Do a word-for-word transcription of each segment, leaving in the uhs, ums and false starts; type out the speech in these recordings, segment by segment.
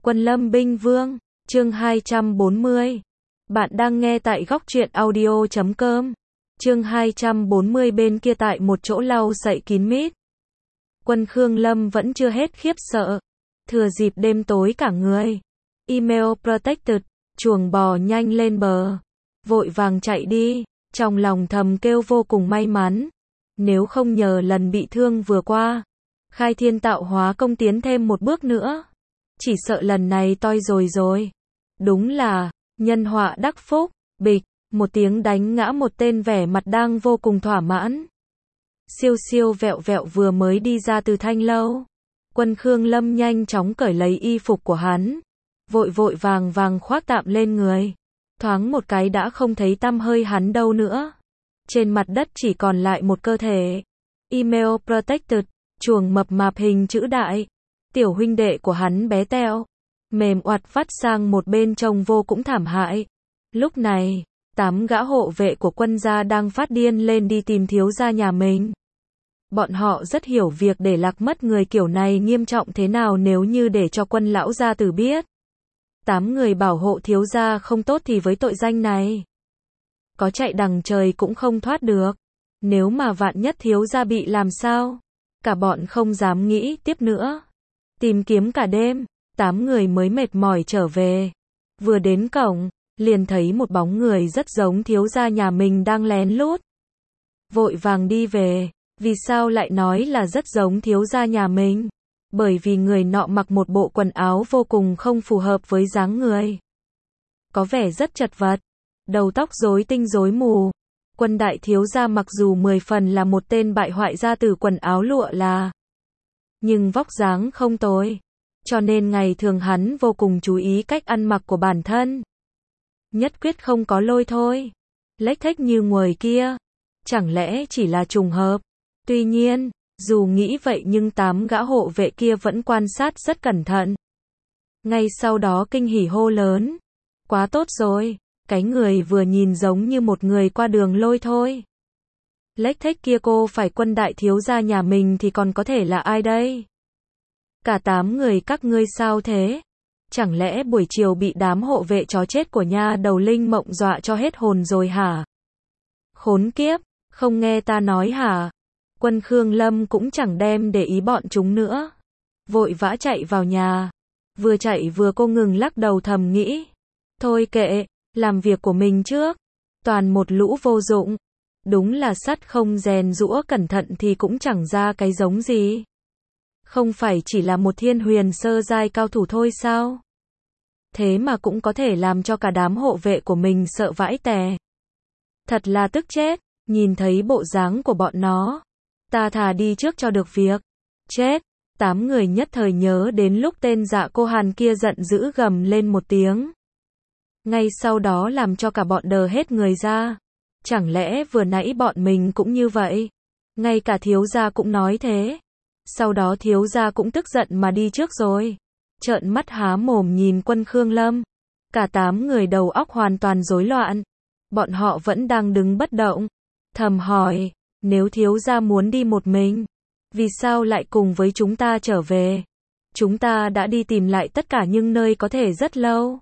Quân Lâm Binh Vương, chương hai trăm bốn mươi. Bạn đang nghe tại góc truyện audio chấm com. Chương hai trăm bốn mươi bên kia tại một chỗ lau sậy kín mít. Quân Khương Lâm vẫn chưa hết khiếp sợ. Thừa dịp đêm tối cả người. Email protected, chuồng bò nhanh lên bờ. Vội vàng chạy đi, trong lòng thầm kêu vô cùng may mắn. Nếu không nhờ lần bị thương vừa qua, khai thiên tạo hóa công tiến thêm một bước nữa, chỉ sợ lần này toi rồi rồi. Đúng là, nhân họa đắc phúc, bịch, một tiếng đánh ngã một tên vẻ mặt đang vô cùng thỏa mãn. Siêu siêu vẹo vẹo vừa mới đi ra từ thanh lâu. Quân Khương Lâm nhanh chóng cởi lấy y phục của hắn. Vội vội vàng vàng khoác tạm lên người. Thoáng một cái đã không thấy tăm hơi hắn đâu nữa. Trên mặt đất chỉ còn lại một cơ thể. Email protected, chuồng mập mạp hình chữ đại. Tiểu huynh đệ của hắn bé teo, mềm oặt vắt sang một bên trông vô cũng thảm hại. Lúc này, tám gã hộ vệ của quân gia đang phát điên lên đi tìm thiếu gia nhà mình. Bọn họ rất hiểu việc để lạc mất người kiểu này nghiêm trọng thế nào nếu như để cho quân lão gia tử biết. Tám người bảo hộ thiếu gia không tốt thì với tội danh này, có chạy đằng trời cũng không thoát được. Nếu mà vạn nhất thiếu gia bị làm sao, cả bọn không dám nghĩ tiếp nữa. Tìm kiếm cả đêm, tám người mới mệt mỏi trở về. Vừa đến cổng, liền thấy một bóng người rất giống thiếu gia nhà mình đang lén lút. Vội vàng đi về. Vì sao lại nói là rất giống thiếu gia nhà mình? Bởi vì người nọ mặc một bộ quần áo vô cùng không phù hợp với dáng người. Có vẻ rất chật vật, đầu tóc rối tinh rối mù. Quân đại thiếu gia mặc dù mười phần là một tên bại hoại gia tử quần áo lụa là, nhưng vóc dáng không tồi. Cho nên ngày thường hắn vô cùng chú ý cách ăn mặc của bản thân. Nhất quyết không có lôi thôi, lếch thếch như người kia. Chẳng lẽ chỉ là trùng hợp? Tuy nhiên, dù nghĩ vậy nhưng tám gã hộ vệ kia vẫn quan sát rất cẩn thận. Ngay sau đó kinh hỉ hô lớn. Quá tốt rồi, cái người vừa nhìn giống như một người qua đường lôi thôi. Lếch thếch kia cô phải quân đại thiếu gia nhà mình thì còn có thể là ai đây? Cả tám người các ngươi sao thế? Chẳng lẽ buổi chiều bị đám hộ vệ chó chết của nha đầu Linh Mộng dọa cho hết hồn rồi hả? Khốn kiếp, không nghe ta nói hả? Quân Khương Lâm cũng chẳng đem để ý bọn chúng nữa. Vội vã chạy vào nhà. Vừa chạy vừa cô ngừng lắc đầu thầm nghĩ. Thôi kệ, làm việc của mình trước. Toàn một lũ vô dụng. Đúng là sắt không rèn giũa cẩn thận thì cũng chẳng ra cái giống gì. Không phải chỉ là một thiên huyền sơ giai cao thủ thôi sao? Thế mà cũng có thể làm cho cả đám hộ vệ của mình sợ vãi tè. Thật là tức chết, nhìn thấy bộ dáng của bọn nó. Ta thà đi trước cho được việc. Chết, tám người nhất thời nhớ đến lúc tên Dạ Cô Hàn kia giận dữ gầm lên một tiếng. Ngay sau đó làm cho cả bọn đờ hết người ra. Chẳng lẽ vừa nãy bọn mình cũng như vậy? Ngay cả thiếu gia cũng nói thế. Sau đó thiếu gia cũng tức giận mà đi trước rồi. Trợn mắt há mồm nhìn Quân Khương Lâm. Cả tám người đầu óc hoàn toàn rối loạn. Bọn họ vẫn đang đứng bất động. Thầm hỏi, nếu thiếu gia muốn đi một mình, vì sao lại cùng với chúng ta trở về? Chúng ta đã đi tìm lại tất cả những nơi có thể rất lâu,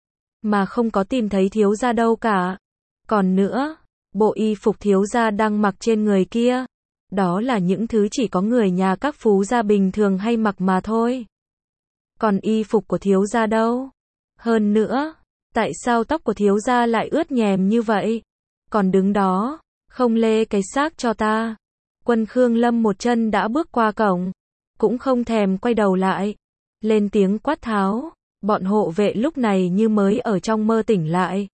mà không có tìm thấy thiếu gia đâu cả. Còn nữa, bộ y phục thiếu gia đang mặc trên người kia, đó là những thứ chỉ có người nhà các phú gia bình thường hay mặc mà thôi. Còn y phục của thiếu gia đâu? Hơn nữa, tại sao tóc của thiếu gia lại ướt nhèm như vậy? Còn đứng đó, không lê cái xác cho ta. Quân Khương Lâm một chân đã bước qua cổng, cũng không thèm quay đầu lại. Lên tiếng quát tháo, bọn hộ vệ lúc này như mới ở trong mơ tỉnh lại.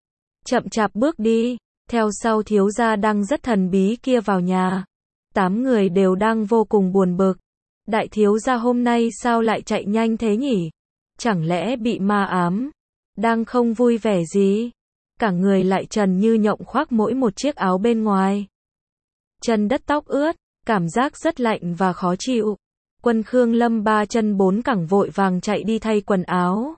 Chậm chạp bước đi, theo sau thiếu gia đang rất thần bí kia vào nhà. Tám người đều đang vô cùng buồn bực. Đại thiếu gia hôm nay sao lại chạy nhanh thế nhỉ? Chẳng lẽ bị ma ám? Đang không vui vẻ gì? Cả người lại trần như nhộng khoác mỗi một chiếc áo bên ngoài. Chân đất tóc ướt, cảm giác rất lạnh và khó chịu. Quân Khương Lâm ba chân bốn cẳng vội vàng chạy đi thay quần áo.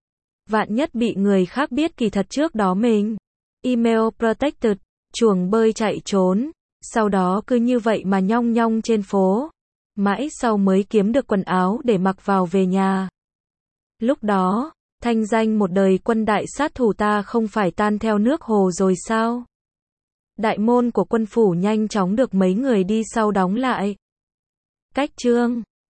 Vạn nhất bị người khác biết kỳ thật trước đó mình. Email protected, chuồng bơi chạy trốn. Sau đó cứ như vậy mà nhong nhong trên phố. Mãi sau mới kiếm được quần áo để mặc vào về nhà. Lúc đó, thanh danh một đời quân đại sát thủ ta không phải tan theo nước hồ rồi sao? Đại môn của quân phủ nhanh chóng được mấy người đi sau đóng lại. Cách chương